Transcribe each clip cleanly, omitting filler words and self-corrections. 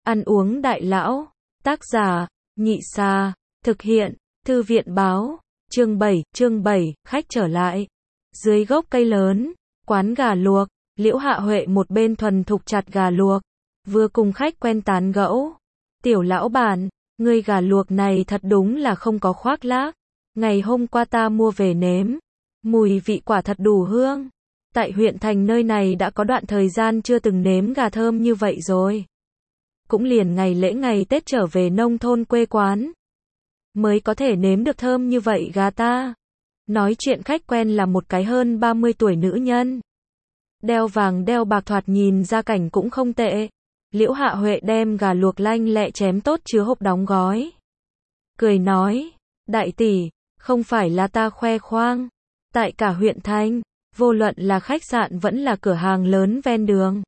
Ăn uống đại lão. Tác giả, Nhị Sa. Thực hiện, Thư viện báo. Chương 7, khách trở lại. Dưới gốc cây lớn, quán gà luộc, Liễu Hạ Huệ một bên thuần thục chặt gà luộc, vừa cùng khách quen tán gẫu. Tiểu lão bản, ngươi gà luộc này thật đúng là không có khoác lác. Ngày hôm qua ta mua về nếm, mùi vị quả thật đủ hương. Tại huyện thành nơi này đã có đoạn thời gian chưa từng nếm gà thơm như vậy rồi. Cũng liền ngày lễ ngày Tết trở về nông thôn quê quán, mới có thể nếm được thơm như vậy gà ta. Nói chuyện khách quen là một cái hơn 30 tuổi nữ nhân. Đeo vàng đeo bạc thoạt nhìn ra cảnh cũng không tệ. Liễu Hạ Huệ đem gà luộc lanh lẹ chém tốt chứa hộp đóng gói. Cười nói, đại tỷ, không phải là ta khoe khoang. Tại cả huyện thành, vô luận là khách sạn vẫn là cửa hàng lớn ven đường.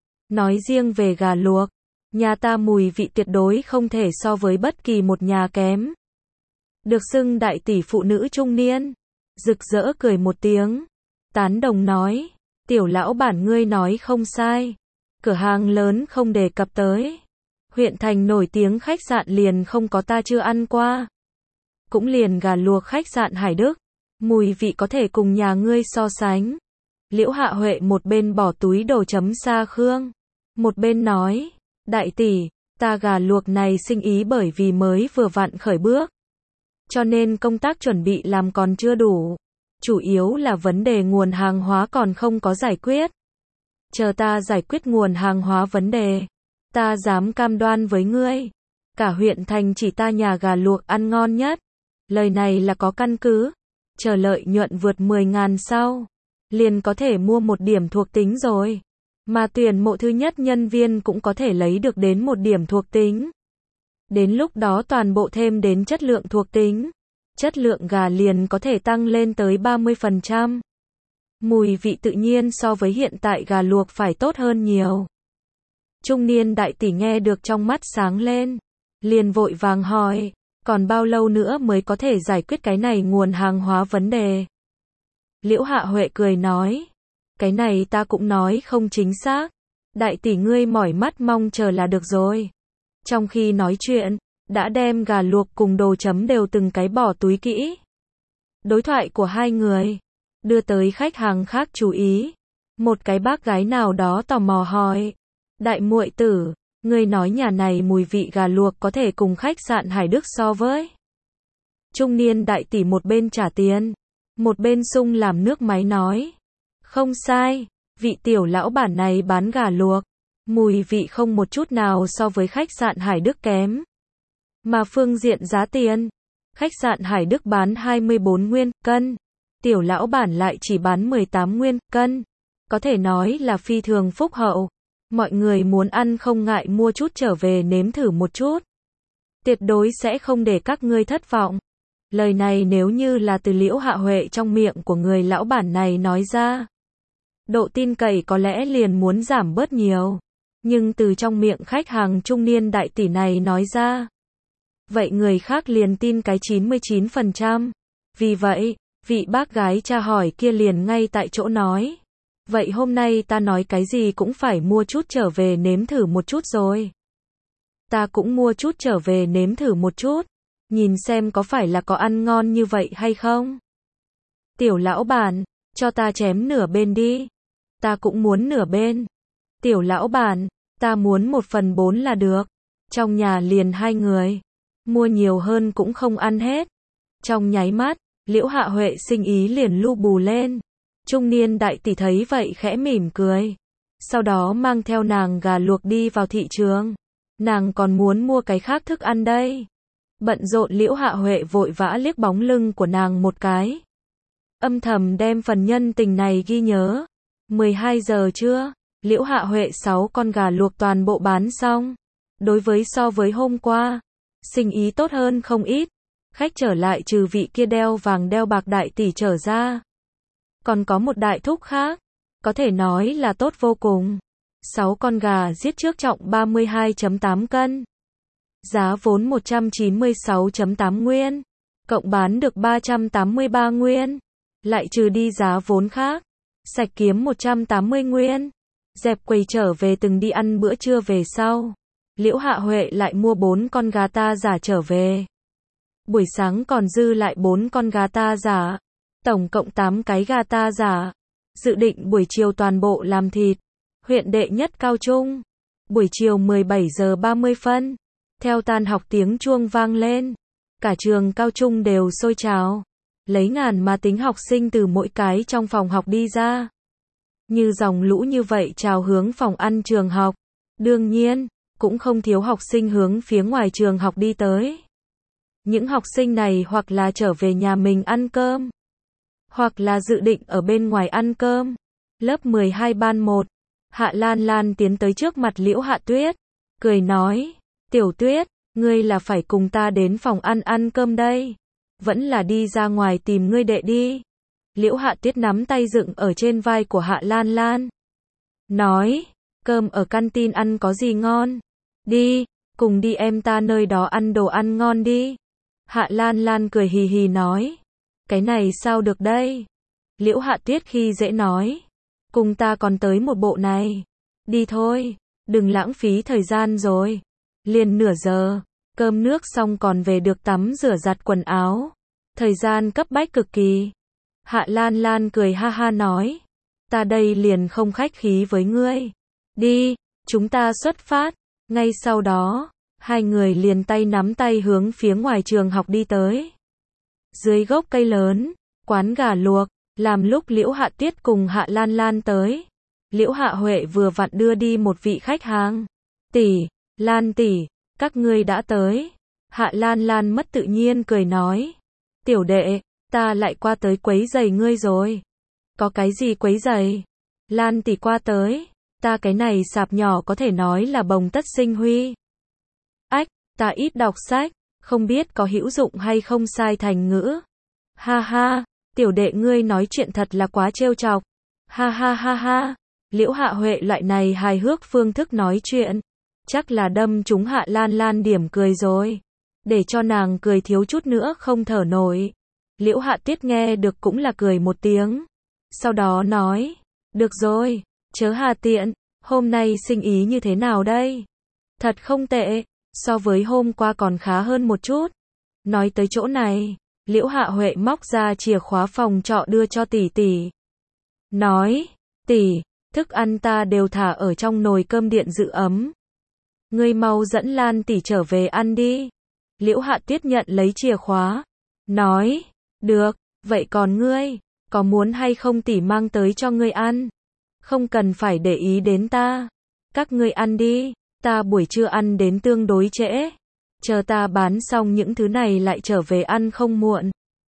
Nói riêng về gà luộc, nhà ta mùi vị tuyệt đối không thể so với bất kỳ một nhà kém. Được xưng đại tỷ phụ nữ trung niên, rực rỡ cười một tiếng, tán đồng nói, tiểu lão bản ngươi nói không sai, cửa hàng lớn không đề cập tới. Huyện thành nổi tiếng khách sạn liền không có ta chưa ăn qua. Cũng liền gà luộc khách sạn Hải Đức, mùi vị có thể cùng nhà ngươi so sánh. Liễu Hạ Huệ một bên bỏ túi đồ chấm sa khương, một bên nói, đại tỷ, ta gà luộc này sinh ý bởi vì mới vừa vặn khởi bước, cho nên công tác chuẩn bị làm còn chưa đủ. Chủ yếu là vấn đề nguồn hàng hóa còn không có giải quyết. Chờ ta giải quyết nguồn hàng hóa vấn đề, ta dám cam đoan với ngươi, cả huyện thành chỉ ta nhà gà luộc ăn ngon nhất. Lời này là có căn cứ. Chờ lợi nhuận vượt 10.000 sau, liền có thể mua một điểm thuộc tính rồi. Mà tuyển mộ thứ nhất nhân viên cũng có thể lấy được đến một điểm thuộc tính. Đến lúc đó toàn bộ thêm đến chất lượng thuộc tính, chất lượng gà liền có thể tăng lên tới 30%. Mùi vị tự nhiên so với hiện tại gà luộc phải tốt hơn nhiều. Trung niên đại tỷ nghe được trong mắt sáng lên, liền vội vàng hỏi, còn bao lâu nữa mới có thể giải quyết cái này nguồn hàng hóa vấn đề? Liễu Hạ Huệ cười nói, cái này ta cũng nói không chính xác, đại tỷ ngươi mỏi mắt mong chờ là được rồi. Trong khi nói chuyện, đã đem gà luộc cùng đồ chấm đều từng cái bỏ túi kỹ. Đối thoại của hai người đưa tới khách hàng khác chú ý. Một cái bác gái nào đó tò mò hỏi, đại muội tử, ngươi nói nhà này mùi vị gà luộc có thể cùng khách sạn Hải Đức so với? Trung niên đại tỷ một bên trả tiền, một bên sung làm nước máy nói, không sai, vị tiểu lão bản này bán gà luộc, mùi vị không một chút nào so với khách sạn Hải Đức kém. Mà phương diện giá tiền, khách sạn Hải Đức bán 24 nguyên cân, tiểu lão bản lại chỉ bán 18 nguyên cân, có thể nói là phi thường phúc hậu. Mọi người muốn ăn không ngại mua chút trở về nếm thử một chút. Tuyệt đối sẽ không để các ngươi thất vọng. Lời này nếu như là từ Liễu Hạ Huệ trong miệng của người lão bản này nói ra, độ tin cậy có lẽ liền muốn giảm bớt nhiều. Nhưng từ trong miệng khách hàng trung niên đại tỷ này nói ra, vậy người khác liền tin cái 99%. Vì vậy, vị bác gái tra hỏi kia liền ngay tại chỗ nói, vậy hôm nay ta nói cái gì cũng phải mua chút trở về nếm thử một chút rồi. Ta cũng mua chút trở về nếm thử một chút, nhìn xem có phải là có ăn ngon như vậy hay không. Tiểu lão bản, cho ta chém nửa bên đi. Ta cũng muốn nửa bên. Tiểu lão bản, ta muốn 1/4 là được. Trong nhà liền hai người, mua nhiều hơn cũng không ăn hết. Trong nháy mắt, Liễu Hạ Huệ sinh ý liền lu bù lên. Trung niên đại tỷ thấy vậy khẽ mỉm cười. Sau đó mang theo nàng gà luộc đi vào thị trường. Nàng còn muốn mua cái khác thức ăn đây. Bận rộn Liễu Hạ Huệ vội vã liếc bóng lưng của nàng một cái. Âm thầm đem phần nhân tình này ghi nhớ. 12 giờ trưa, Liễu Hạ Huệ 6 con gà luộc toàn bộ bán xong. Đối với so với hôm qua, sinh ý tốt hơn không ít. Khách trở lại trừ vị kia đeo vàng đeo bạc đại tỷ trở ra. Còn có một đại thúc khác, có thể nói là tốt vô cùng. 6 con gà giết trước trọng 32.8 cân. Giá vốn 196.8 nguyên. Cộng bán được 383 nguyên. Lại trừ đi giá vốn khác. Sạch kiếm 180 nguyên. Dẹp quầy trở về từng đi ăn bữa trưa về sau. Liễu Hạ Huệ lại mua 4 con gà ta giả trở về. Buổi sáng còn dư lại 4 con gà ta giả. Tổng cộng 8 cái gà ta giả. Dự định buổi chiều toàn bộ làm thịt. Huyện đệ nhất Cao Trung. Buổi chiều 17 giờ 30 phân. Theo tan học tiếng chuông vang lên. Cả trường Cao Trung đều sôi trào. Lấy ngàn mà tính học sinh từ mỗi cái trong phòng học đi ra. Như dòng lũ như vậy trào hướng phòng ăn trường học. Đương nhiên, cũng không thiếu học sinh hướng phía ngoài trường học đi tới. Những học sinh này hoặc là trở về nhà mình ăn cơm, hoặc là dự định ở bên ngoài ăn cơm. Lớp 12 ban 1. Hạ Lan Lan tiến tới trước mặt Liễu Hạ Tuyết, cười nói, Tiểu Tuyết, ngươi là phải cùng ta đến phòng ăn ăn cơm đây, vẫn là đi ra ngoài tìm ngươi đệ đi. Liễu Hạ Tuyết nắm tay dựng ở trên vai của Hạ Lan Lan, nói, cơm ở canteen ăn có gì ngon? Đi, cùng đi em ta nơi đó ăn đồ ăn ngon đi. Hạ Lan Lan cười hì hì nói, cái này sao được đây? Liễu Hạ Tuyết khi dễ nói, cùng ta còn tới một bộ này. Đi thôi, đừng lãng phí thời gian rồi. Liền nửa giờ, cơm nước xong còn về được tắm rửa giặt quần áo. Thời gian cấp bách cực kỳ. Hạ Lan Lan cười ha ha nói, ta đây liền không khách khí với ngươi. Đi, chúng ta xuất phát. Ngay sau đó, hai người liền tay nắm tay hướng phía ngoài trường học đi tới. Dưới gốc cây lớn, quán gà luộc, làm lúc Liễu Hạ Tuyết cùng Hạ Lan Lan tới. Liễu Hạ Huệ vừa vặn đưa đi một vị khách hàng. Tỷ, Lan tỷ, các ngươi đã tới. Hạ Lan Lan mất tự nhiên cười nói, tiểu đệ, ta lại qua tới quấy giày ngươi rồi. Có cái gì quấy giày? Lan tỷ qua tới, ta cái này sạp nhỏ có thể nói là bồng tất sinh huy. Ách, ta ít đọc sách, không biết có hữu dụng hay không sai thành ngữ. Ha ha, tiểu đệ ngươi nói chuyện thật là quá trêu chọc. Ha ha ha ha, Liễu Hạ Huệ loại này hài hước phương thức nói chuyện, chắc là đâm trúng Hạ Lan Lan điểm cười rồi. Để cho nàng cười thiếu chút nữa không thở nổi. Liễu Hạ Tuyết nghe được cũng là cười một tiếng. Sau đó nói, được rồi, chớ hà tiện, hôm nay sinh ý như thế nào đây? Thật không tệ, so với hôm qua còn khá hơn một chút. Nói tới chỗ này, Liễu Hạ Huệ móc ra chìa khóa phòng trọ đưa cho tỷ tỷ. Nói, tỷ, thức ăn ta đều thả ở trong nồi cơm điện giữ ấm. Ngươi mau dẫn Lan tỷ trở về ăn đi. Liễu Hạ Tuyết nhận lấy chìa khóa. Nói, được, vậy còn ngươi, có muốn hay không tỷ mang tới cho ngươi ăn? Không cần phải để ý đến ta. Các ngươi ăn đi, ta buổi trưa ăn đến tương đối trễ. Chờ ta bán xong những thứ này lại trở về ăn không muộn.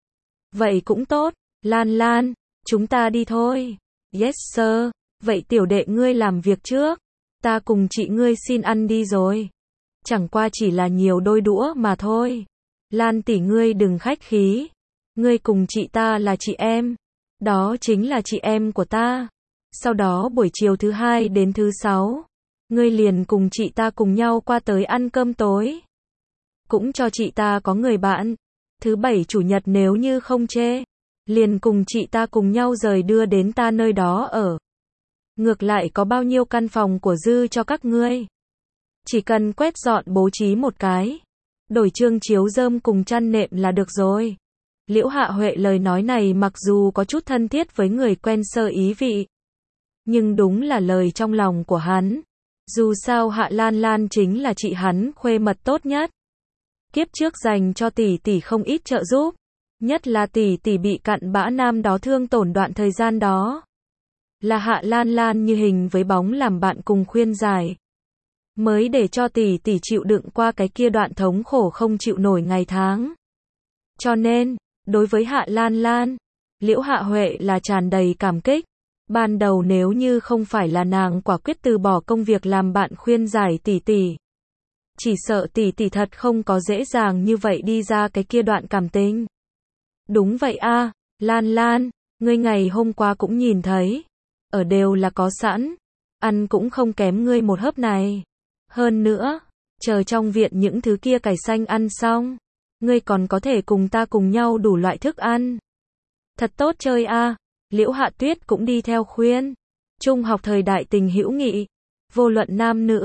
Vậy cũng tốt, Lan Lan, chúng ta đi thôi. Yes sir, vậy tiểu đệ ngươi làm việc trước. Ta cùng chị ngươi xin ăn đi rồi. Chẳng qua chỉ là nhiều đôi đũa mà thôi. Lan tỷ ngươi đừng khách khí. Ngươi cùng chị ta là chị em. Đó chính là chị em của ta. Sau đó buổi chiều thứ 2 đến thứ 6, ngươi liền cùng chị ta cùng nhau qua tới ăn cơm tối. Cũng cho chị ta có người bạn. Thứ 7 chủ nhật nếu như không chê, liền cùng chị ta cùng nhau rời đưa đến ta nơi đó ở. Ngược lại có bao nhiêu căn phòng của dư cho các ngươi. Chỉ cần quét dọn bố trí một cái, đổi chương chiếu rơm cùng chăn nệm là được rồi. Liễu Hạ Huệ lời nói này mặc dù có chút thân thiết với người quen sơ ý vị, nhưng đúng là lời trong lòng của hắn. Dù sao Hạ Lan Lan chính là chị hắn khuê mật tốt nhất. Kiếp trước dành cho tỷ tỷ không ít trợ giúp, nhất là tỷ tỷ bị cặn bã nam đó thương tổn đoạn thời gian đó. Là Hạ Lan Lan như hình với bóng làm bạn cùng khuyên giải, mới để cho tỷ tỷ chịu đựng qua cái kia đoạn thống khổ không chịu nổi ngày tháng. Cho nên, đối với Hạ Lan Lan, Liễu Hạ Huệ là tràn đầy cảm kích. Ban đầu nếu như không phải là nàng quả quyết từ bỏ công việc làm bạn khuyên giải tỷ tỷ, chỉ sợ tỷ tỷ thật không có dễ dàng như vậy đi ra cái kia đoạn cảm tình. Đúng vậy a, Lan Lan, ngươi ngày hôm qua cũng nhìn thấy, ở đều là có sẵn, ăn cũng không kém ngươi một hớp này. Hơn nữa, chờ trong viện những thứ kia cải xanh ăn xong, ngươi còn có thể cùng ta cùng nhau đủ loại thức ăn. Thật tốt chơi a. Liễu Hạ Tuyết cũng đi theo khuyên. Trung học thời đại tình hữu nghị, vô luận nam nữ,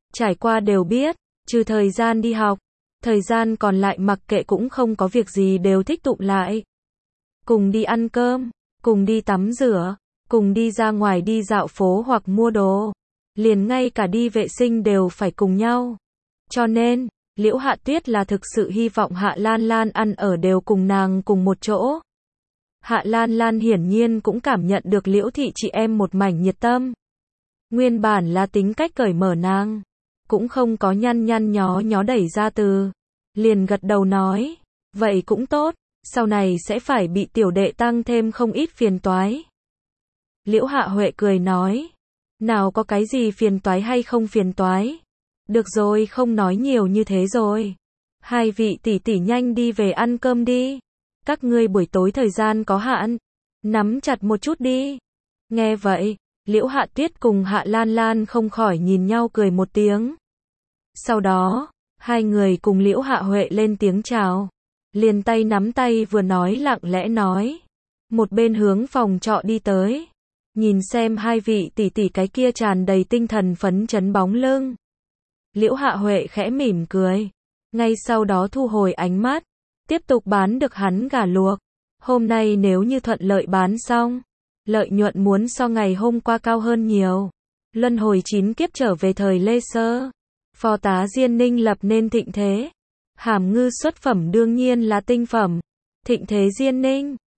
trải qua đều biết, trừ thời gian đi học, thời gian còn lại mặc kệ cũng không có việc gì đều thích tụ lại. Cùng đi ăn cơm, cùng đi tắm rửa, cùng đi ra ngoài đi dạo phố hoặc mua đồ. Liền ngay cả đi vệ sinh đều phải cùng nhau. Cho nên, Liễu Hạ Tuyết là thực sự hy vọng Hạ Lan Lan ăn ở đều cùng nàng cùng một chỗ. Hạ Lan Lan hiển nhiên cũng cảm nhận được Liễu thị chị em một mảnh nhiệt tâm. Nguyên bản là tính cách cởi mở nàng, cũng không có nhăn nhăn nhó nhó đẩy ra từ. Liền gật đầu nói, vậy cũng tốt, sau này sẽ phải bị tiểu đệ tăng thêm không ít phiền toái. Liễu Hạ Huệ cười nói, nào có cái gì phiền toái hay không phiền toái. Được rồi, không nói nhiều như thế rồi. Hai vị tỷ tỷ nhanh đi về ăn cơm đi. Các ngươi buổi tối thời gian có hạn, nắm chặt một chút đi. Nghe vậy, Liễu Hạ Tuyết cùng Hạ Lan Lan không khỏi nhìn nhau cười một tiếng. Sau đó, hai người cùng Liễu Hạ Huệ lên tiếng chào. Liền tay nắm tay vừa nói lặng lẽ nói. Một bên hướng phòng trọ đi tới. Nhìn xem hai vị tỷ tỷ cái kia tràn đầy tinh thần phấn chấn bóng lưng. Liễu Hạ Huệ khẽ mỉm cười. Ngay sau đó thu hồi ánh mắt. Tiếp tục bán được hắn gà luộc. Hôm nay nếu như thuận lợi bán xong, lợi nhuận muốn so ngày hôm qua cao hơn nhiều. Luân hồi 9 kiếp trở về thời Lê Sơ. Phò tá Diên Ninh lập nên thịnh thế. Hàm ngư xuất phẩm đương nhiên là tinh phẩm. Thịnh thế Diên Ninh.